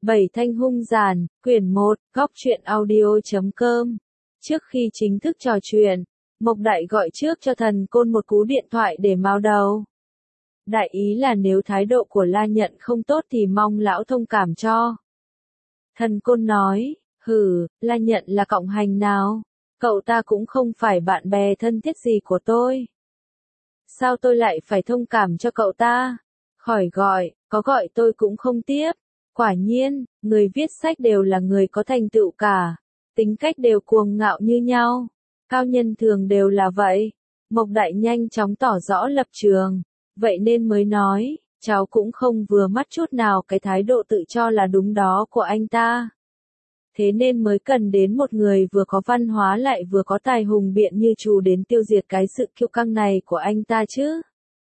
Bảy thanh hung giàn, quyển 1, góc truyện audio.com. Trước khi chính thức trò chuyện, Mộc Đại gọi trước cho thần côn một cú điện thoại để mao đầu. Đại ý là nếu thái độ của La Nhận không tốt thì mong lão thông cảm cho. Thần côn nói, La Nhận là cộng hành nào? Cậu ta cũng không phải bạn bè thân thiết gì của tôi. Sao tôi lại phải thông cảm cho cậu ta? Khỏi gọi, có gọi tôi cũng không tiếp. Quả nhiên, người viết sách đều là người có thành tựu cả. Tính cách đều cuồng ngạo như nhau. Cao nhân thường đều là vậy. Mộc Đại nhanh chóng tỏ rõ lập trường. Vậy nên mới nói, cháu cũng không vừa mắt chút nào cái thái độ tự cho là đúng đó của anh ta. Thế nên mới cần đến một người vừa có văn hóa lại vừa có tài hùng biện như chú đến tiêu diệt cái sự kiêu căng này của anh ta chứ.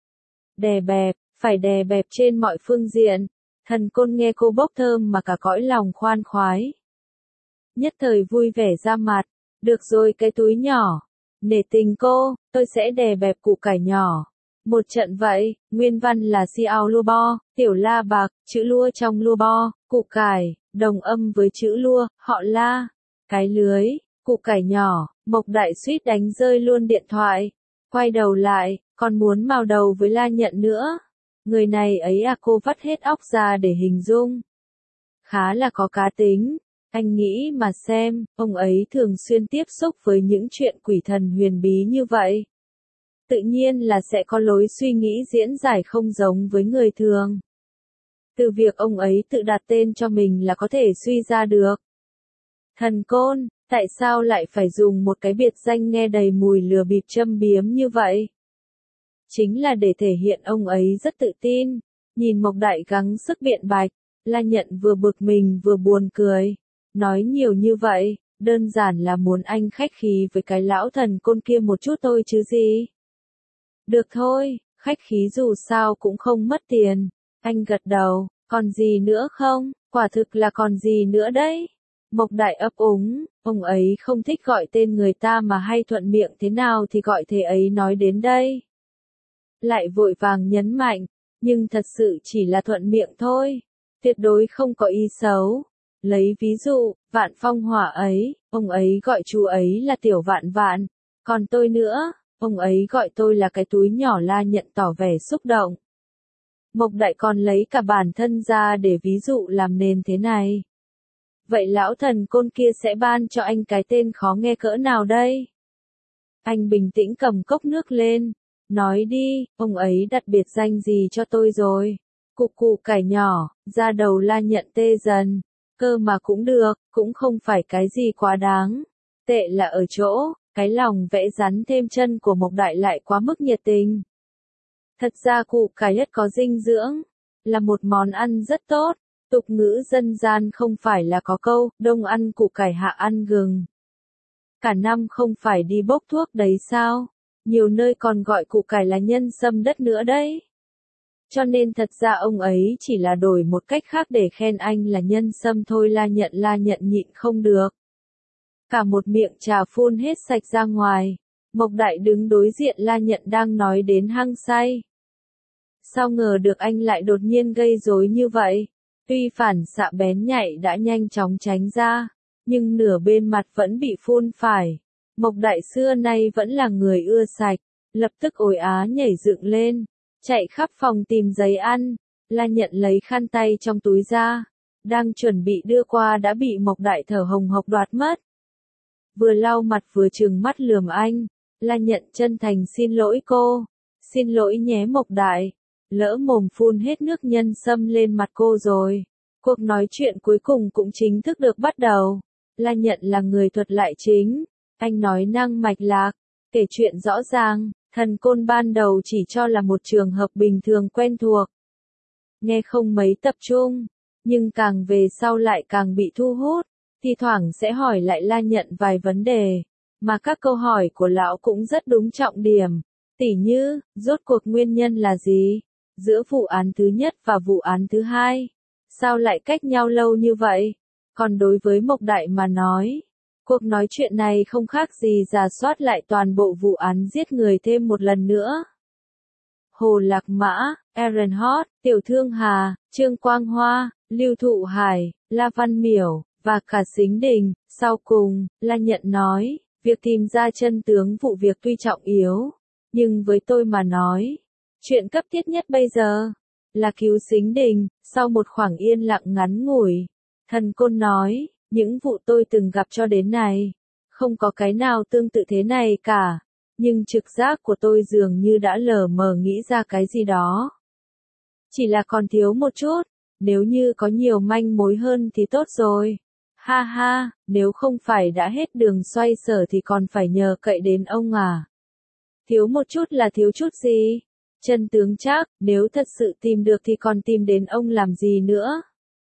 Đè bẹp, phải đè bẹp trên mọi phương diện. Thần côn nghe cô bốc thơm mà cả cõi lòng khoan khoái. Nhất thời vui vẻ ra mặt, được rồi cái túi nhỏ. Nể tình cô, tôi sẽ đè bẹp củ cải nhỏ. Một trận vậy, nguyên văn là xiao lua bo, tiểu la bạc, chữ lua trong lua bo, củ cải, đồng âm với chữ lua, họ la. Cái lưới, củ cải nhỏ, Mộc Đại suýt đánh rơi luôn điện thoại. Quay đầu lại, còn muốn mào đầu với La Nhận nữa. Người này ấy à, cô vắt hết óc ra để hình dung. Khá là có cá tính. Anh nghĩ mà xem, ông ấy thường xuyên tiếp xúc với những chuyện quỷ thần huyền bí như vậy. Tự nhiên là sẽ có lối suy nghĩ diễn giải không giống với người thường. Từ việc ông ấy tự đặt tên cho mình là có thể suy ra được. Thần côn, tại sao lại phải dùng một cái biệt danh nghe đầy mùi lừa bịp châm biếm như vậy? Chính là để thể hiện ông ấy rất tự tin. Nhìn Mộc Đại gắng sức biện bạch, La Nhận vừa bực mình vừa buồn cười. Nói nhiều như vậy, đơn giản là muốn anh khách khí với cái lão thần côn kia một chút thôi chứ gì. Được thôi, khách khí dù sao cũng không mất tiền. Anh gật đầu, còn gì nữa không? Quả thực là còn gì nữa đấy. Mộc Đại ấp úng, ông ấy không thích gọi tên người ta mà hay thuận miệng thế nào thì gọi thế ấy nói đến đây. Lại vội vàng nhấn mạnh, nhưng thật sự chỉ là thuận miệng thôi, tuyệt đối không có ý xấu. Lấy ví dụ, Vạn Phong Hỏa ấy, ông ấy gọi chú ấy là Tiểu Vạn Vạn, còn tôi nữa, ông ấy gọi tôi là cái túi nhỏ. La Nhận tỏ vẻ xúc động. Mộc Đại còn lấy cả bản thân ra để ví dụ làm nền thế này. Vậy lão thần côn kia sẽ ban cho anh cái tên khó nghe cỡ nào đây? Anh bình tĩnh cầm cốc nước lên. Nói đi, ông ấy đặt biệt danh gì cho tôi rồi? Củ cải nhỏ, ra đầu La Nhận tê dần. Cơ mà cũng được, cũng không phải cái gì quá đáng. Tệ là ở chỗ, cái lòng vẽ rắn thêm chân của Mộc Đại lại quá mức nhiệt tình. Thật ra củ cải rất có dinh dưỡng, là một món ăn rất tốt. Tục ngữ dân gian không phải là có câu, đông ăn củ cải hạ ăn gừng. Cả năm không phải đi bốc thuốc đấy sao? Nhiều nơi còn gọi củ cải là nhân sâm đất nữa đấy. Cho nên thật ra ông ấy chỉ là đổi một cách khác để khen anh là nhân sâm thôi. La Nhận nhịn không được. Cả một miệng trà phun hết sạch ra ngoài. Mộc Đại đứng đối diện La Nhận đang nói đến hăng say. Sao ngờ được anh lại đột nhiên gây rối như vậy? Tuy phản xạ bén nhạy đã nhanh chóng tránh ra, nhưng nửa bên mặt vẫn bị phun phải. Mộc Đại xưa nay vẫn là người ưa sạch, lập tức ối á nhảy dựng lên, chạy khắp phòng tìm giấy ăn. La Nhận lấy khăn tay trong túi ra, đang chuẩn bị đưa qua đã bị Mộc Đại thở hồng hộc đoạt mất. Vừa lau mặt vừa trừng mắt lườm anh, La Nhận chân thành xin lỗi cô. Xin lỗi nhé Mộc Đại, lỡ mồm phun hết nước nhân sâm lên mặt cô rồi. Cuộc nói chuyện cuối cùng cũng chính thức được bắt đầu. La Nhận là người thuật lại chính. Anh nói năng mạch lạc, kể chuyện rõ ràng. Thần côn ban đầu chỉ cho là một trường hợp bình thường quen thuộc. Nghe không mấy tập trung, nhưng càng về sau lại càng bị thu hút. Thi thoảng sẽ hỏi lại La Nhận vài vấn đề, mà các câu hỏi của lão cũng rất đúng trọng điểm. Tỉ như, rốt cuộc nguyên nhân là gì? Giữa vụ án thứ nhất và vụ án thứ hai, sao lại cách nhau lâu như vậy? Còn đối với Mộc Đại mà nói, cuộc nói chuyện này không khác gì rà soát lại toàn bộ vụ án giết người thêm một lần nữa. Hồ Lạc Mã, Aaron Hot, Tiểu Thương Hà, Trương Quang Hoa, Lưu Thụ Hải, La Văn Miểu, và cả Sính Đình. Sau cùng, La Nhận nói, việc tìm ra chân tướng vụ việc tuy trọng yếu, nhưng với tôi mà nói, chuyện cấp thiết nhất bây giờ là cứu Sính Đình. Sau một khoảng yên lặng ngắn ngủi, Thần Côn nói, những vụ tôi từng gặp cho đến nay, không có cái nào tương tự thế này cả, nhưng trực giác của tôi dường như đã lờ mờ nghĩ ra cái gì đó. Chỉ là còn thiếu một chút, nếu như có nhiều manh mối hơn thì tốt rồi. Ha ha, nếu không phải đã hết đường xoay sở thì còn phải nhờ cậy đến ông à. Thiếu một chút là thiếu chút gì? Chân tướng chắc, nếu thật sự tìm được thì còn tìm đến ông làm gì nữa?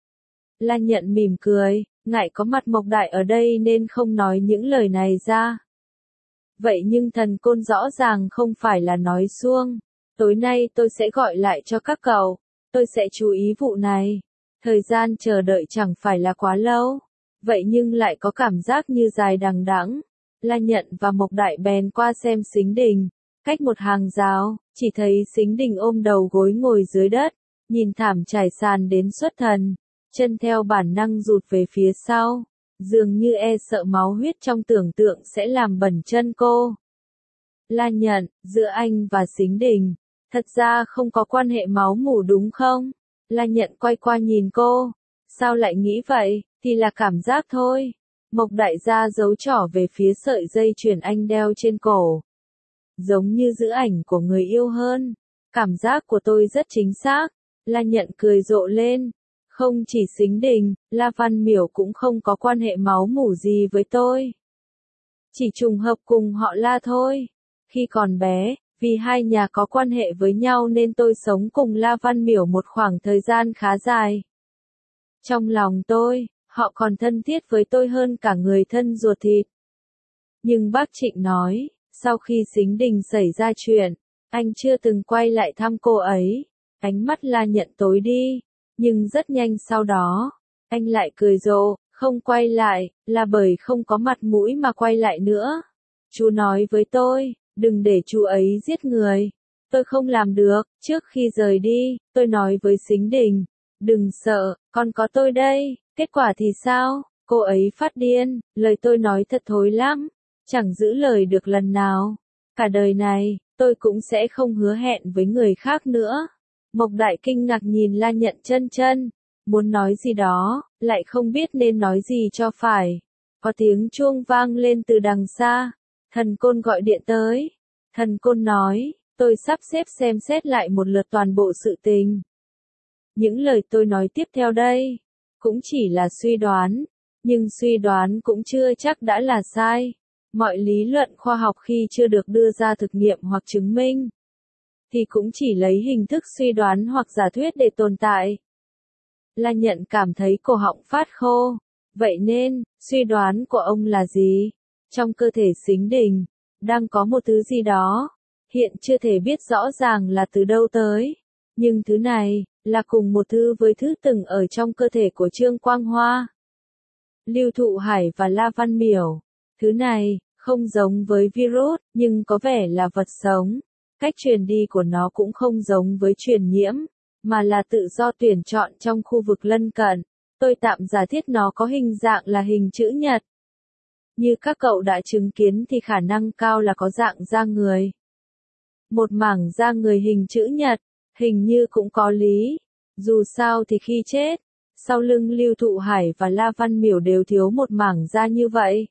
La Nhận mỉm cười, ngại có mặt Mộc Đại ở đây nên không nói những lời này ra. Vậy nhưng Thần Côn rõ ràng không phải là nói suông. Tối nay tôi sẽ gọi lại cho các cậu, tôi sẽ chú ý vụ này. Thời gian chờ đợi chẳng phải là quá lâu, vậy nhưng lại có cảm giác như dài đằng đẵng. La Nhận và Mộc Đại bèn qua xem Sính Đình, cách một hàng rào, chỉ thấy Sính Đình ôm đầu gối ngồi dưới đất, nhìn thảm trải sàn đến xuất thần, chân theo bản năng rụt về phía sau, dường như e sợ máu huyết trong tưởng tượng sẽ làm bẩn chân cô. La Nhận, giữa anh và Sính Đình, thật ra không có quan hệ máu mủ đúng không? La Nhận quay qua nhìn cô, sao lại nghĩ vậy, thì là cảm giác thôi. Mộc Đại gia giấu trỏ về phía sợi dây chuyền anh đeo trên cổ. Giống như giữ ảnh của người yêu hơn. Cảm giác của tôi rất chính xác. La Nhận cười rộ lên. Không chỉ Sính Đình, La Văn Miểu cũng không có quan hệ máu mủ gì với tôi. Chỉ trùng hợp cùng họ La thôi. Khi còn bé, vì hai nhà có quan hệ với nhau nên tôi sống cùng La Văn Miểu một khoảng thời gian khá dài. Trong lòng tôi, họ còn thân thiết với tôi hơn cả người thân ruột thịt. Nhưng bác Trịnh nói, sau khi Sính Đình xảy ra chuyện, anh chưa từng quay lại thăm cô ấy. Ánh mắt La Nhận tối đi, nhưng rất nhanh sau đó, anh lại cười rộ, không quay lại, là bởi không có mặt mũi mà quay lại nữa. Chú nói với tôi, đừng để chú ấy giết người. Tôi không làm được. Trước khi rời đi, tôi nói với Sính Đình, đừng sợ, con có tôi đây. Kết quả thì sao? Cô ấy phát điên, lời tôi nói thật thối lắm, chẳng giữ lời được lần nào. Cả đời này, tôi cũng sẽ không hứa hẹn với người khác nữa. Mộc Đại kinh ngạc nhìn La Nhận chân chân, muốn nói gì đó, lại không biết nên nói gì cho phải. Có tiếng chuông vang lên từ đằng xa, Thần Côn gọi điện tới. Thần Côn nói, tôi sắp xếp xem xét lại một lượt toàn bộ sự tình. Những lời tôi nói tiếp theo đây, cũng chỉ là suy đoán, nhưng suy đoán cũng chưa chắc đã là sai. Mọi lý luận khoa học khi chưa được đưa ra thực nghiệm hoặc chứng minh, thì cũng chỉ lấy hình thức suy đoán hoặc giả thuyết để tồn tại. La Nhận cảm thấy cổ họng phát khô. Vậy nên, suy đoán của ông là gì? Trong cơ thể Sính Đình, đang có một thứ gì đó, hiện chưa thể biết rõ ràng là từ đâu tới. Nhưng thứ này, là cùng một thứ với thứ từng ở trong cơ thể của Trương Quang Hoa, Lưu Thụ Hải và La Văn Miểu. Thứ này, không giống với virus, nhưng có vẻ là vật sống. Cách truyền đi của nó cũng không giống với truyền nhiễm, mà là tự do tuyển chọn trong khu vực lân cận. Tôi tạm giả thiết nó có hình dạng là hình chữ nhật. Như các cậu đã chứng kiến thì khả năng cao là có dạng da người. Một mảng da người hình chữ nhật, hình như cũng có lý. Dù sao thì khi chết, sau lưng Lưu Thụ Hải và La Văn Miểu đều thiếu một mảng da như vậy.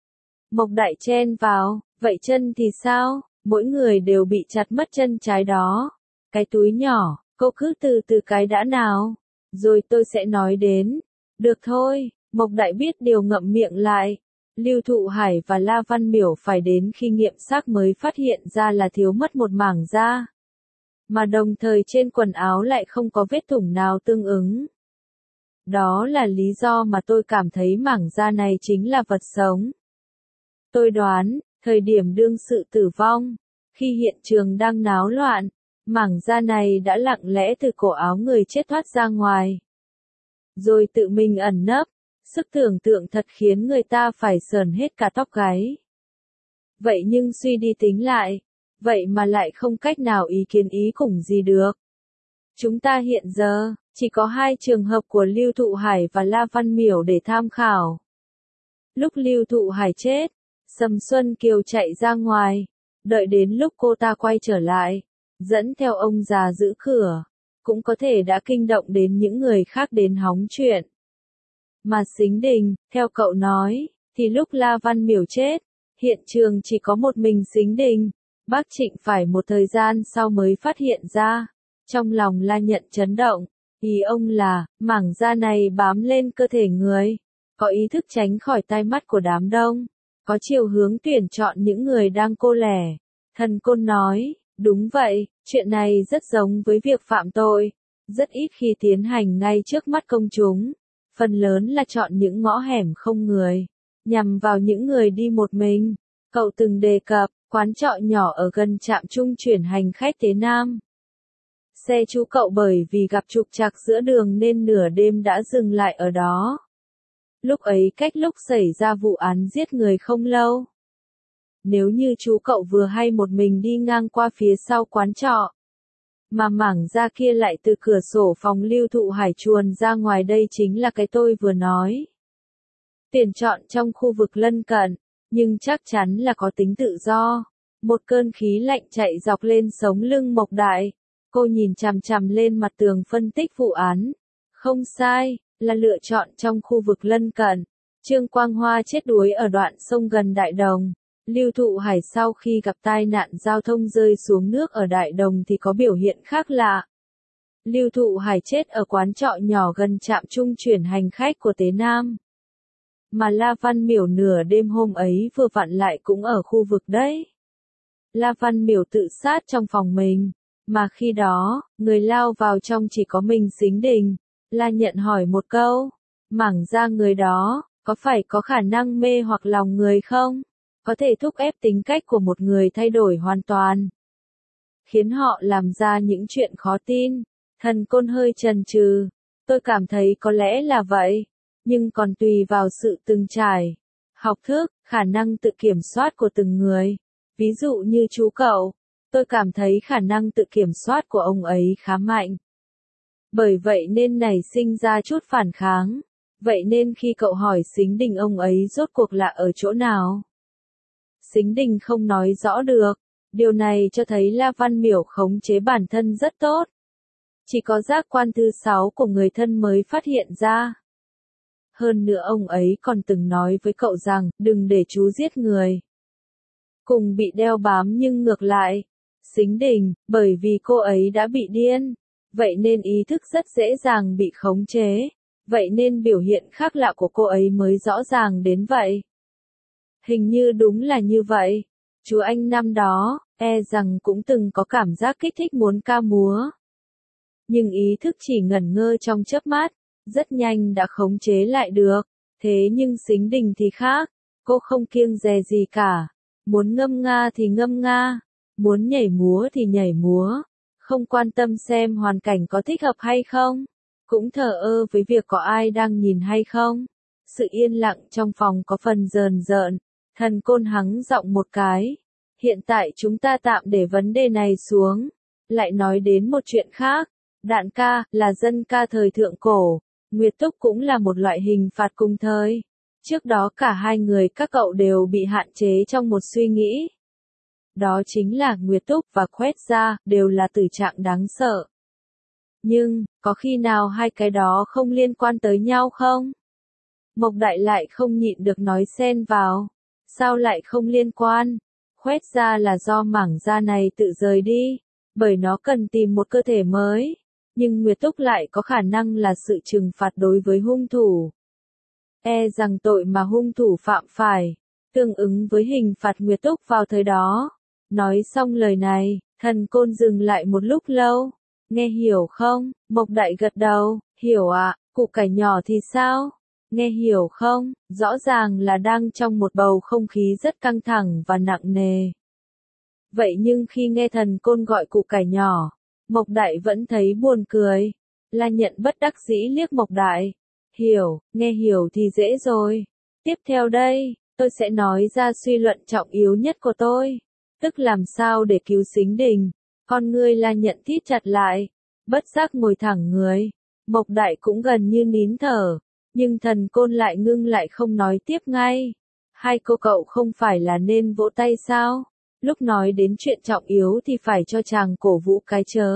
Mộc Đại chen vào, vậy chân thì sao? Mỗi người đều bị chặt mất chân trái đó. Cái túi nhỏ, cô cứ từ từ cái đã nào. Rồi tôi sẽ nói đến. Được thôi, Mộc Đại biết điều ngậm miệng lại. Lưu Thụ Hải và La Văn Miểu phải đến khi nghiệm xác mới phát hiện ra là thiếu mất một mảng da. Mà đồng thời trên quần áo lại không có vết thủng nào tương ứng. Đó là lý do mà tôi cảm thấy mảng da này chính là vật sống. Tôi đoán, thời điểm đương sự tử vong, khi hiện trường đang náo loạn, mảng da này đã lặng lẽ từ cổ áo người chết thoát ra ngoài. Rồi tự mình ẩn nấp, sức tưởng tượng thật khiến người ta phải sờn hết cả tóc gáy. Vậy nhưng suy đi tính lại, vậy mà lại không cách nào ý kiến ý khủng gì được. Chúng ta hiện giờ, chỉ có 2 trường hợp của Lưu Thụ Hải và La Văn Miểu để tham khảo. Lúc Lưu Thụ Hải chết, Sầm Xuân Kiều chạy ra ngoài, đợi đến lúc cô ta quay trở lại, dẫn theo ông già giữ cửa, cũng có thể đã kinh động đến những người khác đến hóng chuyện. Mà Sính Đình, theo cậu nói, thì lúc La Văn Miểu chết, hiện trường chỉ có một mình Sính Đình, bác Trịnh phải một thời gian sau mới phát hiện ra. Trong lòng La Nhận chấn động, ý ông là, mảng da này bám lên cơ thể người, có ý thức tránh khỏi tai mắt của đám đông, có chiều hướng tuyển chọn những người đang cô lẻ. Thần Côn nói, đúng vậy, chuyện này rất giống với việc phạm tội, rất ít khi tiến hành ngay trước mắt công chúng, phần lớn là chọn những ngõ hẻm không người, nhằm vào những người đi một mình. Cậu từng đề cập, quán trọ nhỏ ở gần trạm trung chuyển hành khách Tế Nam. Xe chú cậu bởi vì gặp trục trặc giữa đường nên nửa đêm đã dừng lại ở đó. Lúc ấy cách lúc xảy ra vụ án giết người không lâu. Nếu như chú cậu vừa hay một mình đi ngang qua phía sau quán trọ, mà mảng da kia lại từ cửa sổ phòng Lưu Thụ Hải chuồn ra ngoài, đây chính là cái tôi vừa nói. Tuyển chọn trong khu vực lân cận, nhưng chắc chắn là có tính tự do. Một cơn khí lạnh chạy dọc lên sống lưng Mộc Đại. Cô nhìn chằm chằm lên mặt tường phân tích vụ án. Không sai, là lựa chọn trong khu vực lân cận. Trương Quang Hoa chết đuối ở đoạn sông gần Đại Đồng. Lưu Thụ Hải sau khi gặp tai nạn giao thông rơi xuống nước ở Đại Đồng thì có biểu hiện khác lạ. Lưu Thụ Hải chết ở quán trọ nhỏ gần trạm trung chuyển hành khách của Tế Nam. Mà La Văn Miểu nửa đêm hôm ấy vừa vặn lại cũng ở khu vực đấy. La Văn Miểu tự sát trong phòng mình, mà khi đó, người lao vào trong chỉ có mình Sính Đình. La Nhận hỏi một câu, mảng da người đó, có phải có khả năng mê hoặc lòng người không? Có thể thúc ép tính cách của một người thay đổi hoàn toàn, khiến họ làm ra những chuyện khó tin. Thần Côn hơi chần chừ, tôi cảm thấy có lẽ là vậy, nhưng còn tùy vào sự từng trải, học thức, khả năng tự kiểm soát của từng người. Ví dụ như chú cậu, tôi cảm thấy khả năng tự kiểm soát của ông ấy khá mạnh. Bởi vậy nên nảy sinh ra chút phản kháng. Vậy nên khi cậu hỏi Sính Đình ông ấy rốt cuộc là ở chỗ nào? Sính Đình không nói rõ được. Điều này cho thấy La Văn Miểu khống chế bản thân rất tốt. Chỉ có giác quan thứ 6 của người thân mới phát hiện ra. Hơn nữa ông ấy còn từng nói với cậu rằng, đừng để chú giết người. Cùng bị đeo bám nhưng ngược lại. Sính Đình, bởi vì cô ấy đã bị điên. Vậy nên ý thức rất dễ dàng bị khống chế. Vậy nên biểu hiện khác lạ của cô ấy mới rõ ràng đến vậy. Hình như đúng là như vậy. Chú anh năm đó, rằng cũng từng có cảm giác kích thích muốn ca múa. Nhưng ý thức chỉ ngẩn ngơ trong chớp mắt, rất nhanh đã khống chế lại được. Thế nhưng Sính Đình thì khác, cô không kiêng dè gì cả. Muốn ngâm nga thì ngâm nga, muốn nhảy múa thì nhảy múa, không quan tâm xem hoàn cảnh có thích hợp hay không, cũng thờ ơ với việc có ai đang nhìn hay không. Sự yên lặng trong phòng có phần rờn rợn, Thần Côn hắng giọng một cái. Hiện tại chúng ta tạm để vấn đề này xuống, lại nói đến một chuyện khác. Đạn ca, là dân ca thời thượng cổ, Nguyệt Túc cũng là một loại hình phạt cùng thời. Trước đó cả hai người các cậu đều bị hạn chế trong một suy nghĩ. Đó chính là Nguyệt Túc và Khoét Gia đều là tử trạng đáng sợ. Nhưng, có khi nào hai cái đó không liên quan tới nhau không? Mộc Đại lại không nhịn được nói xen vào. Sao lại không liên quan? Khoét Gia là do mảng da này tự rời đi, bởi nó cần tìm một cơ thể mới. Nhưng Nguyệt Túc lại có khả năng là sự trừng phạt đối với hung thủ. Rằng tội mà hung thủ phạm phải, tương ứng với hình phạt Nguyệt Túc vào thời đó. Nói xong lời này, Thần Côn dừng lại một lúc lâu. Nghe hiểu không? Mộc Đại gật đầu, hiểu ạ. Củ cải nhỏ thì sao? Nghe hiểu không? Rõ ràng là đang trong một bầu không khí rất căng thẳng và nặng nề. Vậy nhưng khi nghe Thần Côn gọi củ cải nhỏ, Mộc Đại vẫn thấy buồn cười. La Nhận bất đắc dĩ liếc Mộc Đại. Hiểu, nghe hiểu thì dễ rồi. Tiếp theo đây, tôi sẽ nói ra suy luận trọng yếu nhất của tôi. Tức làm sao để cứu Sính Đình. Con ngươi La Nhận thít chặt lại. bất giác ngồi thẳng người. Mộc Đại cũng gần như nín thở, nhưng Thần Côn lại ngưng lại không nói tiếp ngay. Hai cô cậu không phải là nên vỗ tay sao? Lúc nói đến chuyện trọng yếu thì phải cho chàng cổ vũ cái chớ.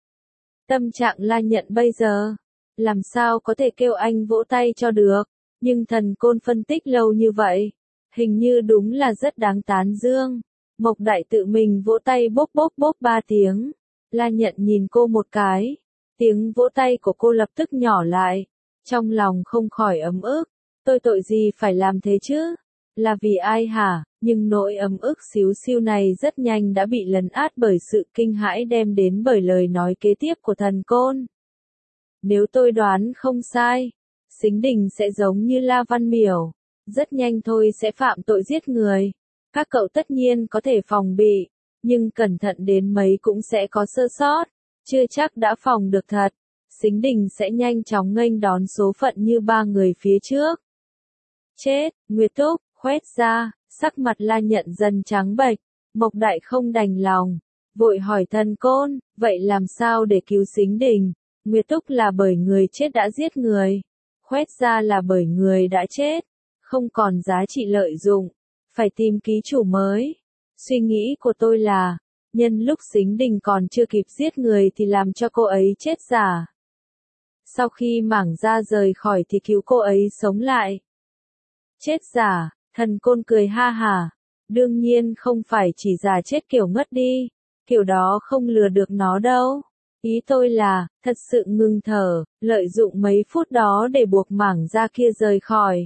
Tâm trạng La Nhận bây giờ, làm sao có thể kêu anh vỗ tay cho được, nhưng Thần Côn phân tích lâu như vậy, hình như đúng là rất đáng tán dương. Mộc Đại tự mình vỗ tay bốp bốp bốp 3 tiếng. La Nhận nhìn cô một cái, tiếng vỗ tay của cô lập tức nhỏ lại, trong lòng không khỏi ấm ức. Tôi tội gì phải làm thế chứ? Là vì ai hả? Nhưng nỗi ấm ức xíu xiu này rất nhanh đã bị lấn át bởi sự kinh hãi đem đến bởi lời nói kế tiếp của Thần Côn. Nếu tôi đoán không sai, Sính Đình sẽ giống như La Văn Miểu, rất nhanh thôi sẽ phạm tội giết người. Các cậu tất nhiên có thể phòng bị, nhưng cẩn thận đến mấy cũng sẽ có sơ sót, chưa chắc đã phòng được thật. Sính Đình sẽ nhanh chóng nghênh đón số phận như 3 người phía trước. Chết, Nguyệt Túc, khoét ra, sắc mặt La Nhận dần trắng bệch. Mộc Đại không đành lòng, vội hỏi Thần Côn, vậy làm sao để cứu Sính Đình? Nguyệt Túc là bởi người chết đã giết người, khoét ra là bởi người đã chết, không còn giá trị lợi dụng, phải tìm ký chủ mới. Suy nghĩ của tôi là, nhân lúc Sính Đình còn chưa kịp giết người thì làm cho cô ấy chết giả. Sau khi Mảng Gia rời khỏi thì cứu cô ấy sống lại. Chết giả, Thần Côn cười ha hả. Đương nhiên không phải chỉ giả chết kiểu ngất đi, kiểu đó không lừa được nó đâu. Ý tôi là, thật sự ngừng thở, lợi dụng mấy phút đó để buộc Mảng Gia kia rời khỏi.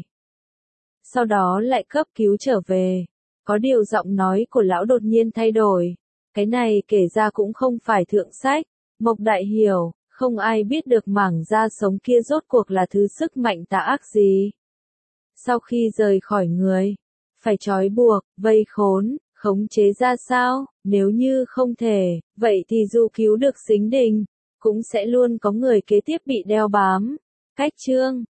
Sau đó lại cấp cứu trở về. Có điều giọng nói của lão đột nhiên thay đổi. Cái này kể ra cũng không phải thượng sách. Mộc Đại hiểu, không ai biết được Mảng Gia sống kia rốt cuộc là thứ sức mạnh tà ác gì. Sau khi rời khỏi người, phải trói buộc, vây khốn, khống chế ra sao? Nếu như không thể, vậy thì dù cứu được Sính Đình, cũng sẽ luôn có người kế tiếp bị đeo bám. Cách chương